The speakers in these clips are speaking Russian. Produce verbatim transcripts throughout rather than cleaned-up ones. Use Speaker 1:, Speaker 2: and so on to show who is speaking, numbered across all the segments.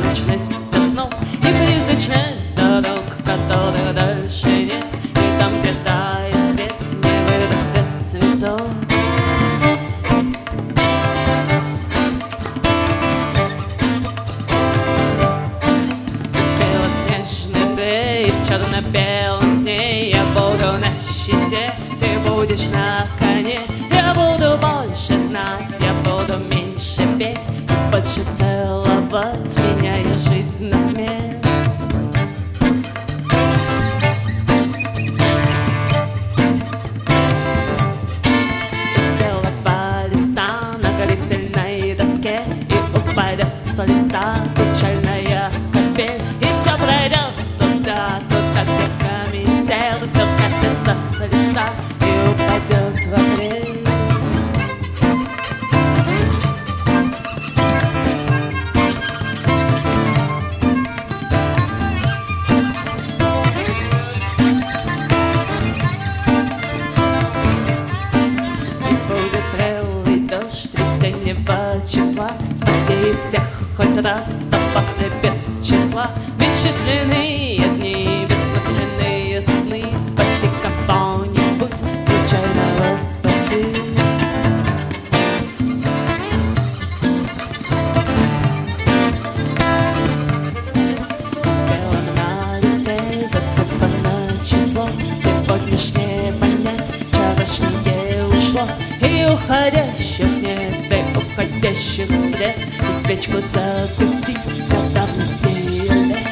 Speaker 1: призрачность до снов и призрачность дорог, которых дальше нет. И там, где тает свет, не вырастет цветов. Белоснежный грей в черно-белом сне. Я буду на щите, ты будешь на коне. Я буду больше знать, я буду меньше петь и больше целовать, меняя жизнь на смерть. Из белого листа на грифельной доске и упадет с листа печальная капель, и все пройдет туда, туда, где камень сел, и все скатится с листа и упадет в апрель. Числа. Спаси всех хоть раз, а после без числа. Бесчисленные дни, бессмысленные сны. Спаси кого-нибудь, случайного спаси. Белым на листе засыпано число. Сегодняшнего нет, вчерашнее ушло. И уходящих нет, и уходящих вслед. И свечку загаси за давностью лет.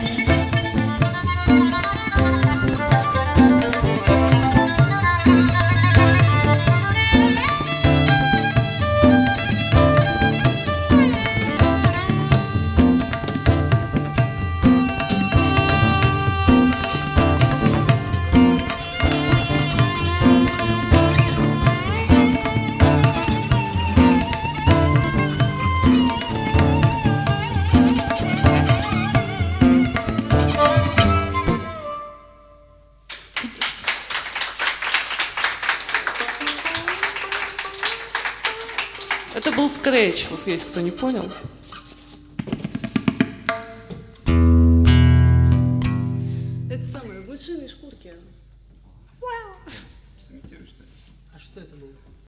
Speaker 2: Это был скретч, вот есть кто не понял. Это самое, в мышиной шкурке.
Speaker 3: Сымитируешь, что ли?
Speaker 4: А что это было?